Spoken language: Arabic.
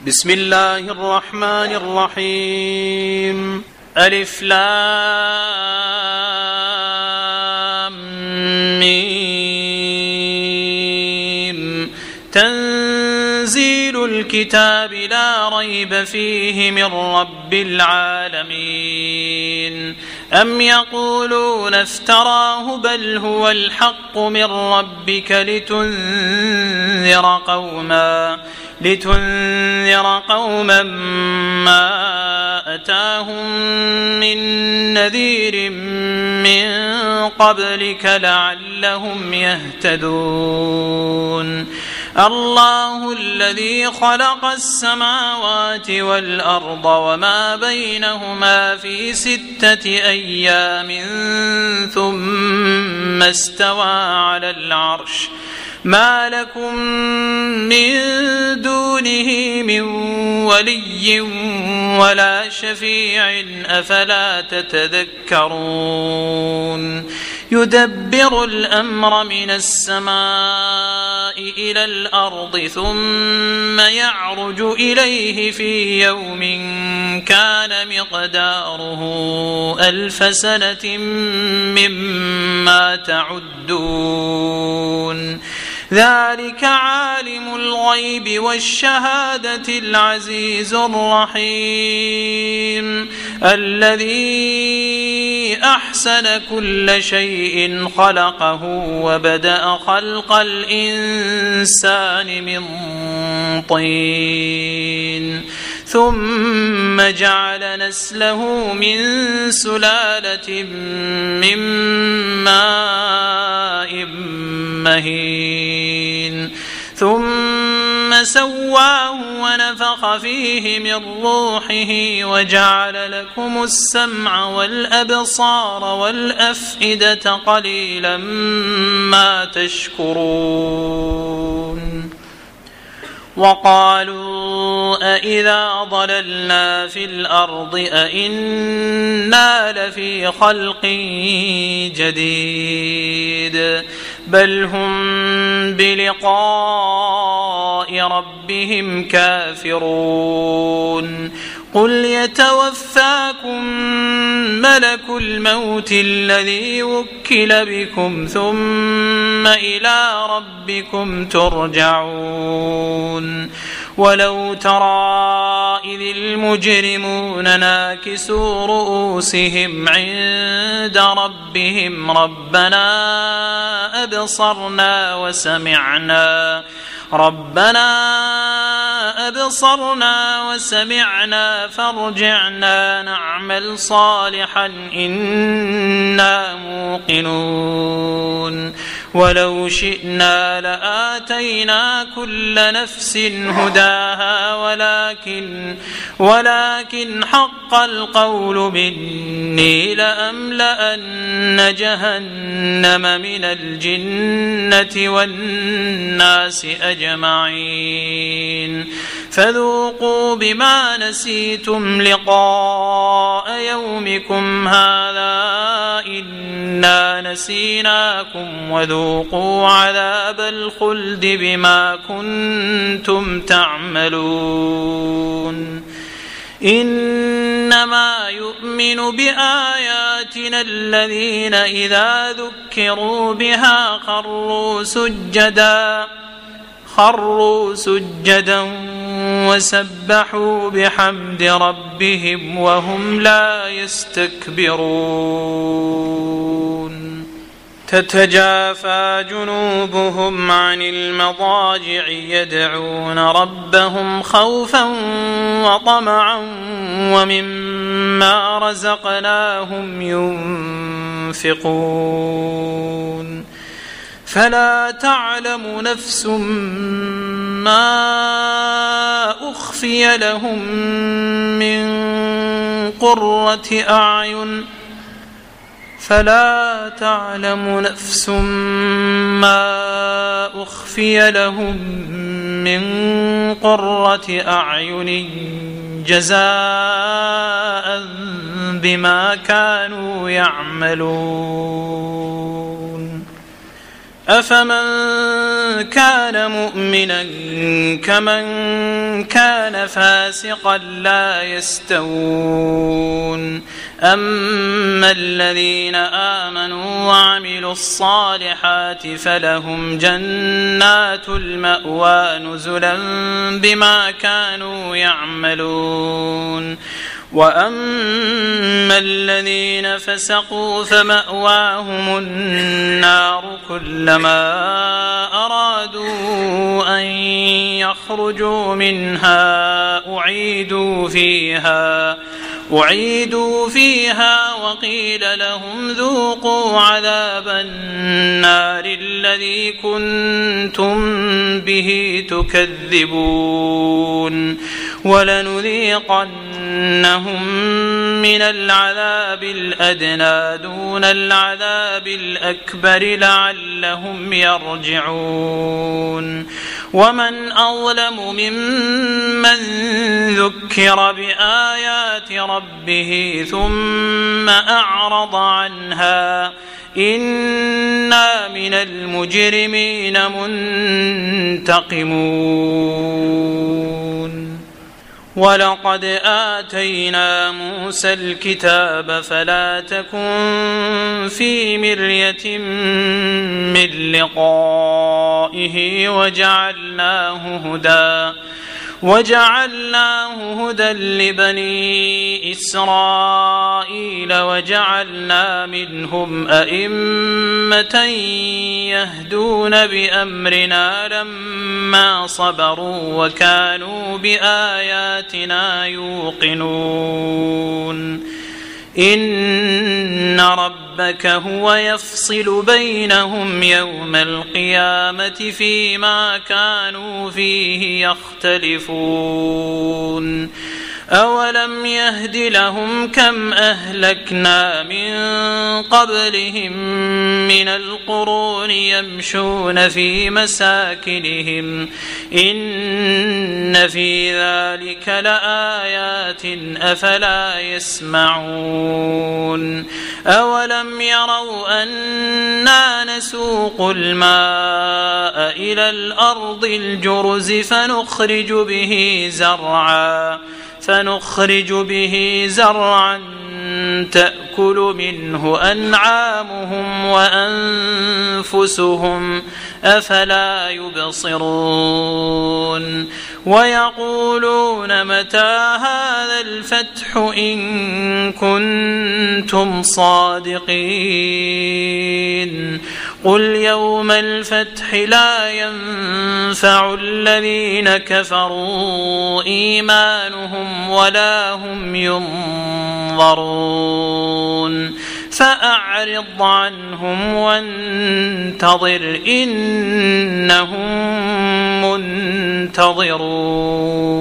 بسم الله الرحمن الرحيم. ألف لام ميم. تنزيل الكتاب لا ريب فيه من رب العالمين. أم يقولون افتراه بل هو الحق من ربك لتنذر قوما ما أتاهم من نذير من قبلك لعلهم يهتدون. الله الذي خلق السماوات والأرض وما بينهما في 6 أيام ثم استوى على العرش. ما لكم من دونه من ولي ولا شفيع أفلا تتذكرون. يدبر الأمر من السماء إلى الأرض ثم يعرج إليه في يوم كان مقداره 1000 سنة مما تعدون. ذلك عالم الغيب والشهادة العزيز الرحيم الذي أحسن كل شيء خلقه وبدأ خلق الإنسان من طين ثم جعل نسله من سلالة من ماء مهين ثم سواه ونفخ فيه من روحه وجعل لكم السمع والأبصار والأفئدة قليلا ما تشكرون. وقالوا أإذا ضللنا في الأرض أإنا لفي خلق جديد بل هم بلقاء ربهم كافرون. قل يتوفاكم ملك الموت الذي وكل بكم ثم إلى ربكم ترجعون. ولو ترى إذ المجرمون ناكسوا رؤوسهم عند ربهم ربنا أبصرنا وسمعنا فارجعنا نعمل صالحا إنا موقنون. ولو شئنا لآتينا كل نفس هداها ولكن حق القول مني لأملأن جهنم من الجنة والناس أجمعين. فذوقوا بما نسيتم لقاء يومكم هذا إنا نسيناكم وذوقوا عذاب الخلد بما كنتم تعملون. إنما يؤمن بآياتنا الذين إذا ذكروا بها خروا سجدا وسبحوا بحمد ربهم وهم لا يستكبرون. تتجافى جنوبهم عن المضاجع يدعون ربهم خوفا وطمعا ومما رزقناهم ينفقون. فلا تعلم نفس ما أخفي لهم من قرة أعين جزاء بما كانوا يعملون. أفمن كان مؤمنا كمن كان فاسقا لا يستوون أما الذين آمنوا وعملوا الصالحات فلهم جنات المأوى نزلا بما كانوا يعملون وأما الذين فسقوا فمأواهم النار كلما أرادوا أن يخرجوا منها أعيدوا فيها وقيل لهم ذوقوا عذاب النار الذي كنتم به تكذبون ولنذيقنهم من العذاب الأدنى دون العذاب الأكبر لعلهم يرجعون ومن أظلم ممن ذكر بآيات ربه ثم أعرض عنها إنا من المجرمين منتقمون ولقد آتينا موسى الكتاب فلا تكن في مرية من لقائه وجعلناه هدى لبني إسرائيل وجعلنا منهم أئمة يهدون بأمرنا لما صبروا وكانوا بآياتنا يوقنون إن ربك هو يفصل بينهم يوم القيامة فيما كانوا فيه يختلفون أولم يهد لهم كم أهلكنا من قبلهم من القرون يمشون في مساكنهم إن في ذلك لآيات أفلا يسمعون أولم يروا أنا نسوق الماء إلى الأرض الجرز فنخرج به زرعا تأكل منه أنعامهم وأنفسهم أفلا يبصرون ويقولون متى هذا الفتح إن كنتم صادقين قل يوم الفتح لا ينفع الذين كفروا إيمانهم ولا هم ينظرون فأعرض عنهم وانتظر إنهم منتظرون